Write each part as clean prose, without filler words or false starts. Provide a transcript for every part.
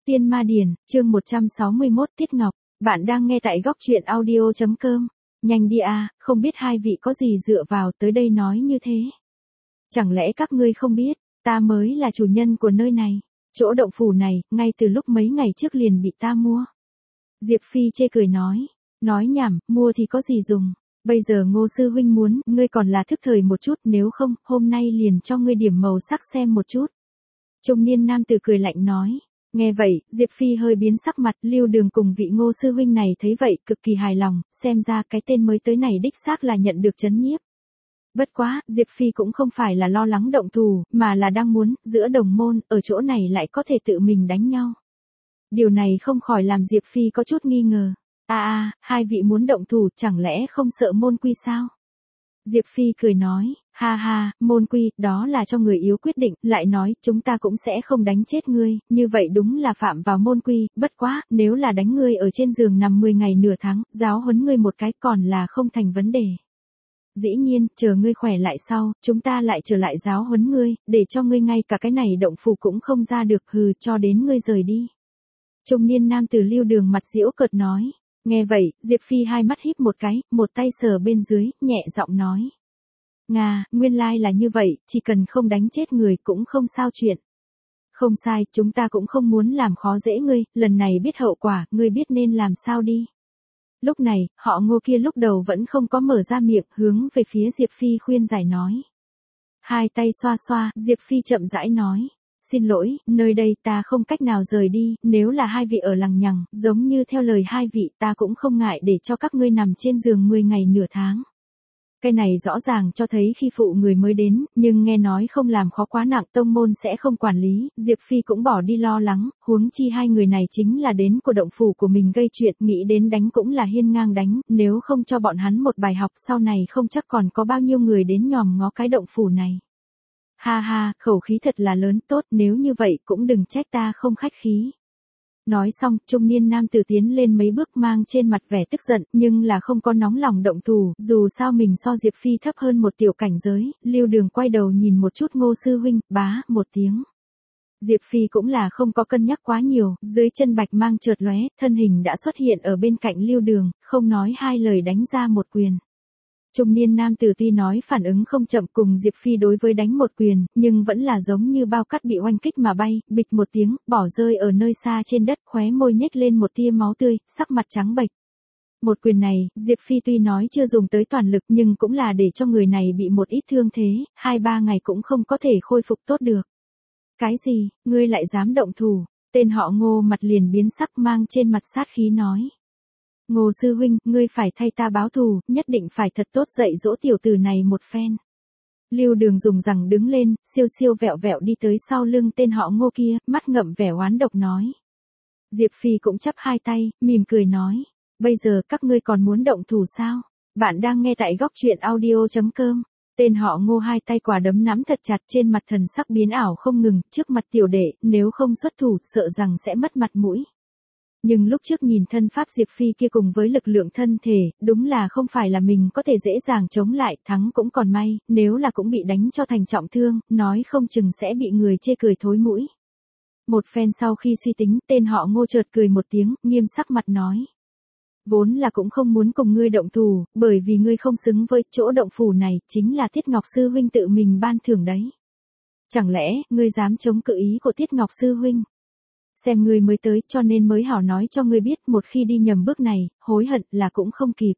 Tiên Ma Điển, chương 161 Tiết Ngọc, bạn đang nghe tại góc truyện audio.com. Nhanh đi à, không biết hai vị có gì dựa vào tới đây nói như thế. Chẳng lẽ các ngươi không biết, ta mới là chủ nhân của nơi này, chỗ động phủ này, ngay từ lúc mấy ngày trước liền bị ta mua. Diệp Phi chê cười nói nhảm, mua thì có gì dùng, bây giờ Ngô sư huynh muốn, ngươi còn là thức thời một chút, nếu không, hôm nay liền cho ngươi điểm màu sắc xem một chút. Trung niên nam tử cười lạnh nói. Nghe vậy, Diệp Phi hơi biến sắc mặt, Lưu Đường cùng vị Ngô sư huynh này thấy vậy, cực kỳ hài lòng, xem ra cái tên mới tới này đích xác là nhận được trấn nhiếp. Bất quá, Diệp Phi cũng không phải là lo lắng động thủ, mà là đang muốn, giữa đồng môn, ở chỗ này lại có thể tự mình đánh nhau. Điều này không khỏi làm Diệp Phi có chút nghi ngờ. Hai vị muốn động thủ, chẳng lẽ không sợ môn quy sao? Diệp Phi cười nói, ha, môn quy, đó là cho người yếu quyết định, lại nói, chúng ta cũng sẽ không đánh chết ngươi, như vậy đúng là phạm vào môn quy, bất quá, nếu là đánh ngươi ở trên giường nằm 10 ngày nửa tháng, giáo huấn ngươi một cái còn là không thành vấn đề. Dĩ nhiên, chờ ngươi khỏe lại sau, chúng ta lại trở lại giáo huấn ngươi, để cho ngươi ngay cả cái này động phủ cũng không ra được, cho đến ngươi rời đi. Trung niên nam tử Lưu Đường mặt giễu cợt nói. Nghe vậy, Diệp Phi hai mắt híp một cái, một tay sờ bên dưới, nhẹ giọng nói. Nguyên lai là như vậy, chỉ cần không đánh chết người cũng không sao chuyện. Không sai, chúng ta cũng không muốn làm khó dễ ngươi, lần này biết hậu quả, ngươi biết nên làm sao đi. Lúc này, họ Ngô kia lúc đầu vẫn không có mở ra miệng, hướng về phía Diệp Phi khuyên giải nói. Hai tay xoa xoa, Diệp Phi chậm rãi nói. Xin lỗi, nơi đây ta không cách nào rời đi, nếu là hai vị ở lằng nhằng, giống như theo lời hai vị ta cũng không ngại để cho các ngươi nằm trên giường 10 ngày nửa tháng. Cái này rõ ràng cho thấy khi phụ người mới đến, nhưng nghe nói không làm khó quá nặng tông môn sẽ không quản lý, Diệp Phi cũng bỏ đi lo lắng, huống chi hai người này chính là đến của động phủ của mình gây chuyện, nghĩ đến đánh cũng là hiên ngang đánh, nếu không cho bọn hắn một bài học sau này không chắc còn có bao nhiêu người đến nhòm ngó cái động phủ này. Ha, khẩu khí thật là lớn, tốt, nếu như vậy cũng đừng trách ta không khách khí. Nói xong, trung niên nam tử tiến lên mấy bước mang trên mặt vẻ tức giận, nhưng là không có nóng lòng động thủ, dù sao mình so Diệp Phi thấp hơn một tiểu cảnh giới, Lưu Đường quay đầu nhìn một chút Ngô sư huynh, bá, một tiếng. Diệp Phi cũng là không có cân nhắc quá nhiều, dưới chân bạch mang chợt lóe, thân hình đã xuất hiện ở bên cạnh Lưu Đường, không nói hai lời đánh ra một quyền. Trung niên nam tử tuy nói phản ứng không chậm cùng Diệp Phi đối với đánh một quyền, nhưng vẫn là giống như bao cát bị oanh kích mà bay, bịch một tiếng, bỏ rơi ở nơi xa trên đất, khóe môi nhếch lên một tia máu tươi, sắc mặt trắng bệch. Một quyền này, Diệp Phi tuy nói chưa dùng tới toàn lực nhưng cũng là để cho người này bị một ít thương thế, 2-3 ngày cũng không có thể khôi phục tốt được. Cái gì, ngươi lại dám động thủ? Tên họ Ngô mặt liền biến sắc mang trên mặt sát khí nói. Ngô sư huynh, ngươi phải thay ta báo thù, nhất định phải thật tốt dạy dỗ tiểu tử này một phen. Lưu Đường dùng rằng đứng lên, siêu vẹo vẹo đi tới sau lưng tên họ Ngô kia, mắt ngậm vẻ oán độc nói. Diệp Phi cũng chắp hai tay, mỉm cười nói. Bây giờ các ngươi còn muốn động thủ sao? Bạn đang nghe tại góc truyện audio.com. Tên họ Ngô hai tay quả đấm nắm thật chặt, trên mặt thần sắc biến ảo không ngừng, trước mặt tiểu đệ, nếu không xuất thủ sợ rằng sẽ mất mặt mũi. Nhưng lúc trước nhìn thân pháp Diệp Phi kia cùng với lực lượng thân thể, đúng là không phải là mình có thể dễ dàng chống lại, thắng cũng còn may, nếu là cũng bị đánh cho thành trọng thương, nói không chừng sẽ bị người chê cười thối mũi. Một phen sau khi suy tính, tên họ Ngô chợt cười một tiếng, nghiêm sắc mặt nói. Vốn là cũng không muốn cùng ngươi động thủ, bởi vì ngươi không xứng với chỗ động phủ này, chính là Tiết Ngọc sư huynh tự mình ban thưởng đấy. Chẳng lẽ, ngươi dám chống cự ý của Tiết Ngọc sư huynh? Xem ngươi mới tới cho nên mới hảo nói cho ngươi biết một khi đi nhầm bước này, hối hận là cũng không kịp.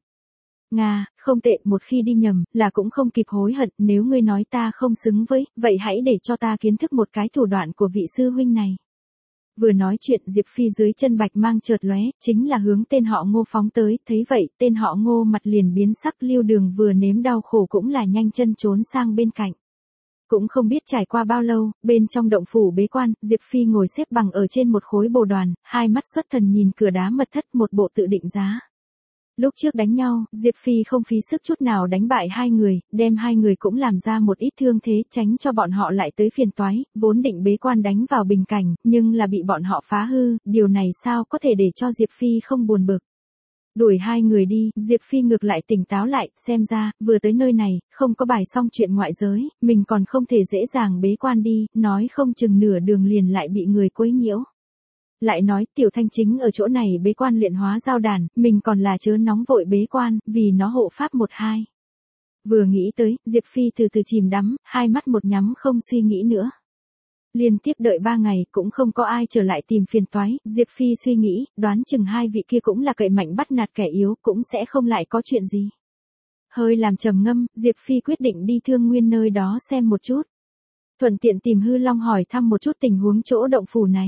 Không tệ, một khi đi nhầm, là cũng không kịp hối hận, nếu ngươi nói ta không xứng với, vậy hãy để cho ta kiến thức một cái thủ đoạn của vị sư huynh này. Vừa nói chuyện Diệp Phi dưới chân bạch mang chợt lóe, chính là hướng tên họ Ngô phóng tới, thấy vậy, tên họ Ngô mặt liền biến sắc, Lưu Đường vừa nếm đau khổ cũng là nhanh chân trốn sang bên cạnh. Cũng không biết trải qua bao lâu, bên trong động phủ bế quan, Diệp Phi ngồi xếp bằng ở trên một khối bồ đoàn, hai mắt xuất thần nhìn cửa đá mật thất, một bộ tự định giá. Lúc trước đánh nhau, Diệp Phi không phí sức chút nào đánh bại hai người, đem hai người cũng làm ra một ít thương thế tránh cho bọn họ lại tới phiền toái, vốn định bế quan đánh vào bình cảnh, nhưng là bị bọn họ phá hư, điều này sao có thể để cho Diệp Phi không buồn bực. Đuổi hai người đi, Diệp Phi ngược lại tỉnh táo lại, xem ra, vừa tới nơi này, không có bài xong chuyện ngoại giới, mình còn không thể dễ dàng bế quan đi, nói không chừng nửa đường liền lại bị người quấy nhiễu. Lại nói Tiểu Thanh chính ở chỗ này bế quan luyện hóa giao đàn, mình còn là chớ nóng vội bế quan, vì nó hộ pháp 1-2. Vừa nghĩ tới, Diệp Phi từ từ chìm đắm, hai mắt một nhắm không suy nghĩ nữa. Liên tiếp đợi 3 ngày cũng không có ai trở lại tìm phiền toái, Diệp Phi suy nghĩ, đoán chừng hai vị kia cũng là cậy mạnh bắt nạt kẻ yếu, cũng sẽ không lại có chuyện gì. Hơi làm trầm ngâm, Diệp Phi quyết định đi Thương Nguyên nơi đó xem một chút. Thuận tiện tìm Hư Long hỏi thăm một chút tình huống chỗ động phủ này.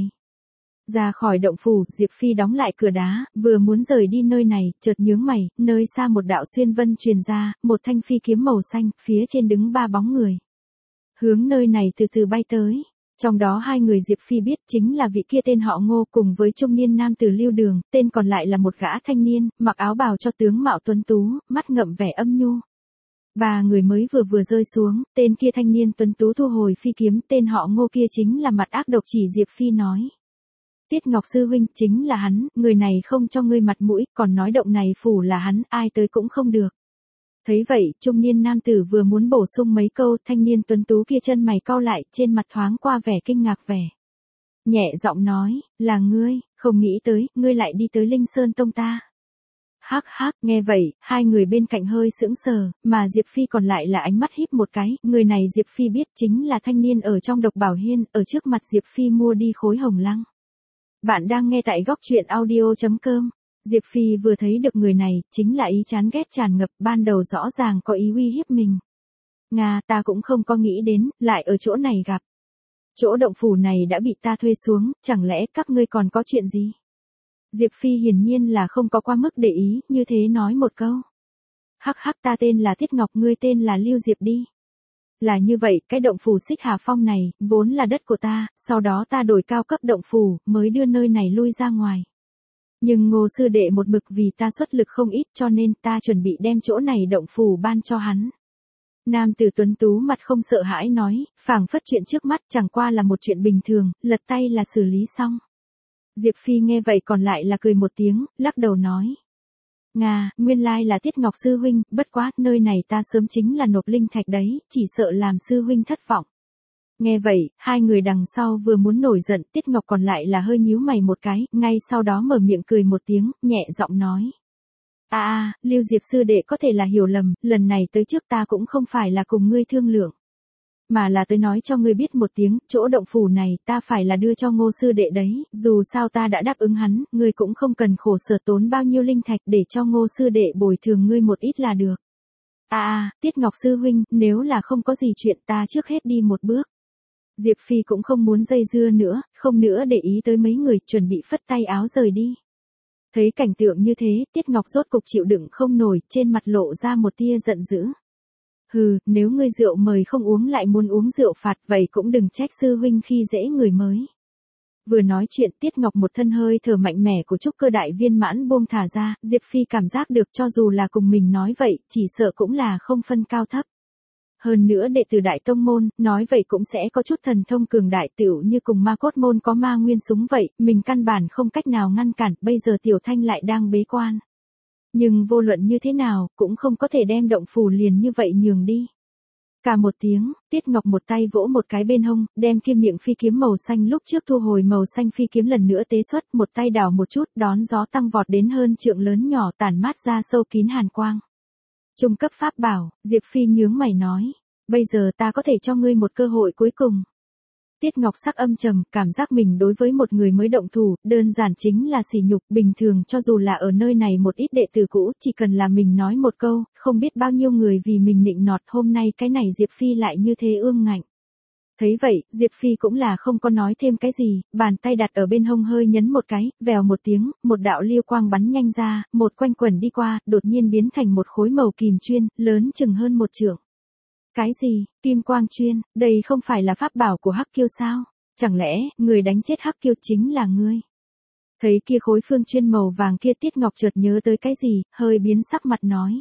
Ra khỏi động phủ, Diệp Phi đóng lại cửa đá, vừa muốn rời đi nơi này, chợt nhướng mày, nơi xa một đạo xuyên vân truyền ra, một thanh phi kiếm màu xanh, phía trên đứng 3 bóng người. Hướng nơi này từ từ bay tới. Trong đó 2 người Diệp Phi biết chính là vị kia tên họ Ngô cùng với trung niên nam tử Lưu Đường, tên còn lại là một gã thanh niên, mặc áo bào cho tướng mạo tuấn tú, mắt ngậm vẻ âm nhu. 3 người mới vừa rơi xuống, tên kia thanh niên tuấn tú thu hồi phi kiếm, tên họ Ngô kia chính là mặt ác độc chỉ Diệp Phi nói. Tiết Ngọc sư huynh chính là hắn, người này không cho ngươi mặt mũi, còn nói động này phủ là hắn, ai tới cũng không được. Thấy vậy, trung niên nam tử vừa muốn bổ sung mấy câu, thanh niên tuấn tú kia chân mày cau lại, trên mặt thoáng qua vẻ kinh ngạc vẻ. Nhẹ giọng nói, là ngươi, không nghĩ tới, ngươi lại đi tới Linh Sơn Tông ta. Hắc hắc, nghe vậy, 2 người bên cạnh hơi sững sờ, mà Diệp Phi còn lại là ánh mắt híp một cái, người này Diệp Phi biết chính là thanh niên ở trong Độc Bảo Hiên, ở trước mặt Diệp Phi mua đi khối hồng lăng. Bạn đang nghe tại góc truyện audio.com. Diệp Phi vừa thấy được người này, chính là ý chán ghét tràn ngập, ban đầu rõ ràng có ý uy hiếp mình. Nga, ta cũng không có nghĩ đến, lại ở chỗ này gặp. Chỗ động phủ này đã bị ta thuê xuống, chẳng lẽ các ngươi còn có chuyện gì? Diệp Phi hiển nhiên là không có quá mức để ý, như thế nói một câu. Hắc hắc, ta tên là Tiết Ngọc, ngươi tên là Lưu Diệp đi. Là như vậy, cái động phủ Xích Hà Phong này, vốn là đất của ta, sau đó ta đổi cao cấp động phủ, mới đưa nơi này lui ra ngoài. Nhưng Ngô sư đệ một mực vì ta xuất lực không ít cho nên ta chuẩn bị đem chỗ này động phủ ban cho hắn. Nam tử tuấn tú mặt không sợ hãi nói, phảng phất chuyện trước mắt chẳng qua là một chuyện bình thường, lật tay là xử lý xong. Diệp Phi nghe vậy còn lại là cười một tiếng, lắc đầu nói. Nga, nguyên lai là Tiết Ngọc sư huynh, bất quá, nơi này ta sớm chính là nộp linh thạch đấy, chỉ sợ làm sư huynh thất vọng. Nghe vậy, 2 người đằng sau vừa muốn nổi giận, Tiết Ngọc còn lại là hơi nhíu mày một cái, ngay sau đó mở miệng cười một tiếng, nhẹ giọng nói. Lưu Diệp sư đệ có thể là hiểu lầm, lần này tới trước ta cũng không phải là cùng ngươi thương lượng. Mà là tới nói cho ngươi biết một tiếng, chỗ động phủ này ta phải là đưa cho Ngô sư đệ đấy, dù sao ta đã đáp ứng hắn, ngươi cũng không cần khổ sở tốn bao nhiêu linh thạch để cho Ngô sư đệ bồi thường ngươi một ít là được. Tiết Ngọc sư huynh, nếu là không có gì chuyện ta trước hết đi một bước. Diệp Phi cũng không muốn dây dưa nữa, không nữa để ý tới mấy người, chuẩn bị phất tay áo rời đi. Thấy cảnh tượng như thế, Tiết Ngọc rốt cục chịu đựng không nổi, trên mặt lộ ra một tia giận dữ. Hừ, nếu ngươi rượu mời không uống lại muốn uống rượu phạt, vậy cũng đừng trách sư huynh khi dễ người mới. Vừa nói chuyện, Tiết Ngọc một thân hơi thở mạnh mẽ của trúc cơ đại viên mãn buông thả ra, Diệp Phi cảm giác được cho dù là cùng mình nói vậy, chỉ sợ cũng là không phân cao thấp. Hơn nữa đệ tử đại tông môn, nói vậy cũng sẽ có chút thần thông cường đại tựu như cùng ma cốt môn có ma nguyên súng vậy, mình căn bản không cách nào ngăn cản, bây giờ Tiểu Thanh lại đang bế quan. Nhưng vô luận như thế nào, cũng không có thể đem động phủ liền như vậy nhường đi. Cả một tiếng, Tiết Ngọc một tay vỗ một cái bên hông, đem kia miệng phi kiếm màu xanh lúc trước thu hồi màu xanh phi kiếm lần nữa tế xuất, một tay đảo một chút, đón gió tăng vọt đến hơn trượng lớn nhỏ tản mát ra sâu kín hàn quang. Trung cấp pháp bảo, Diệp Phi nhướng mày nói, bây giờ ta có thể cho ngươi một cơ hội cuối cùng. Tiết Ngọc sắc âm trầm, cảm giác mình đối với một người mới động thủ, đơn giản chính là sỉ nhục, bình thường cho dù là ở nơi này một ít đệ tử cũ, chỉ cần là mình nói một câu, không biết bao nhiêu người vì mình nịnh nọt, hôm nay cái này Diệp Phi lại như thế ương ngạnh. Thấy vậy, Diệp Phi cũng là không có nói thêm cái gì, bàn tay đặt ở bên hông hơi nhấn một cái, vèo một tiếng, một đạo liêu quang bắn nhanh ra, một quanh quẩn đi qua, đột nhiên biến thành một khối màu kìm chuyên, lớn chừng hơn 1 trượng. Cái gì, kim quang chuyên, đây không phải là pháp bảo của Hắc Kiêu sao? Chẳng lẽ, người đánh chết Hắc Kiêu chính là ngươi? Thấy kia khối phương chuyên màu vàng kia, Tiết Ngọc chợt nhớ tới cái gì, hơi biến sắc mặt nói.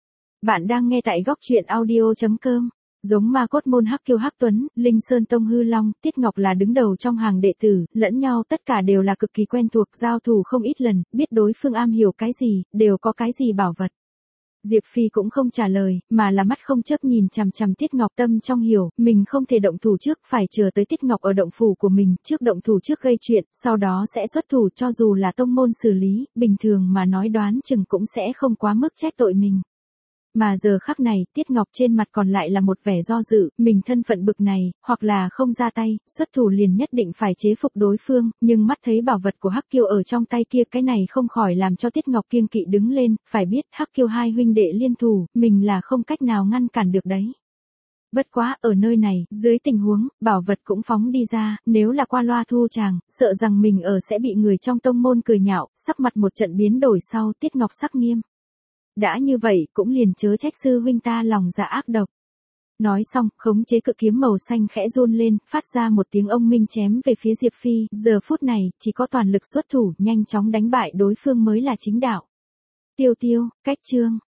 Bạn đang nghe tại góc truyện audio.com. Giống ma cốt môn Hắc Kiêu Hắc Tuấn, Linh Sơn Tông Hư Long, Tiết Ngọc là đứng đầu trong hàng đệ tử, lẫn nhau tất cả đều là cực kỳ quen thuộc, giao thủ không ít lần, biết đối phương am hiểu cái gì, đều có cái gì bảo vật. Diệp Phi cũng không trả lời, mà là mắt không chớp nhìn chằm chằm Tiết Ngọc, tâm trong hiểu, mình không thể động thủ trước, phải chờ tới Tiết Ngọc ở động phủ của mình, trước động thủ trước gây chuyện, sau đó sẽ xuất thủ, cho dù là tông môn xử lý, bình thường mà nói đoán chừng cũng sẽ không quá mức trách tội mình. Mà giờ khắc này, Tiết Ngọc trên mặt còn lại là một vẻ do dự, mình thân phận bực này, hoặc là không ra tay, xuất thủ liền nhất định phải chế phục đối phương, nhưng mắt thấy bảo vật của Hắc Kiêu ở trong tay kia, cái này không khỏi làm cho Tiết Ngọc kiêng kỵ đứng lên, phải biết Hắc Kiêu hai huynh đệ liên thủ, mình là không cách nào ngăn cản được đấy. Bất quá, ở nơi này, dưới tình huống, bảo vật cũng phóng đi ra, nếu là qua loa thu chàng, sợ rằng mình ở sẽ bị người trong tông môn cười nhạo, sắc mặt một trận biến đổi sau, Tiết Ngọc sắc nghiêm. Đã như vậy, cũng liền chớ trách sư huynh ta lòng dạ ác độc. Nói xong, khống chế cự kiếm màu xanh khẽ run lên, phát ra một tiếng ông minh chém về phía Diệp Phi, giờ phút này, chỉ có toàn lực xuất thủ, nhanh chóng đánh bại đối phương mới là chính đạo. Tiêu tiêu, cách chương.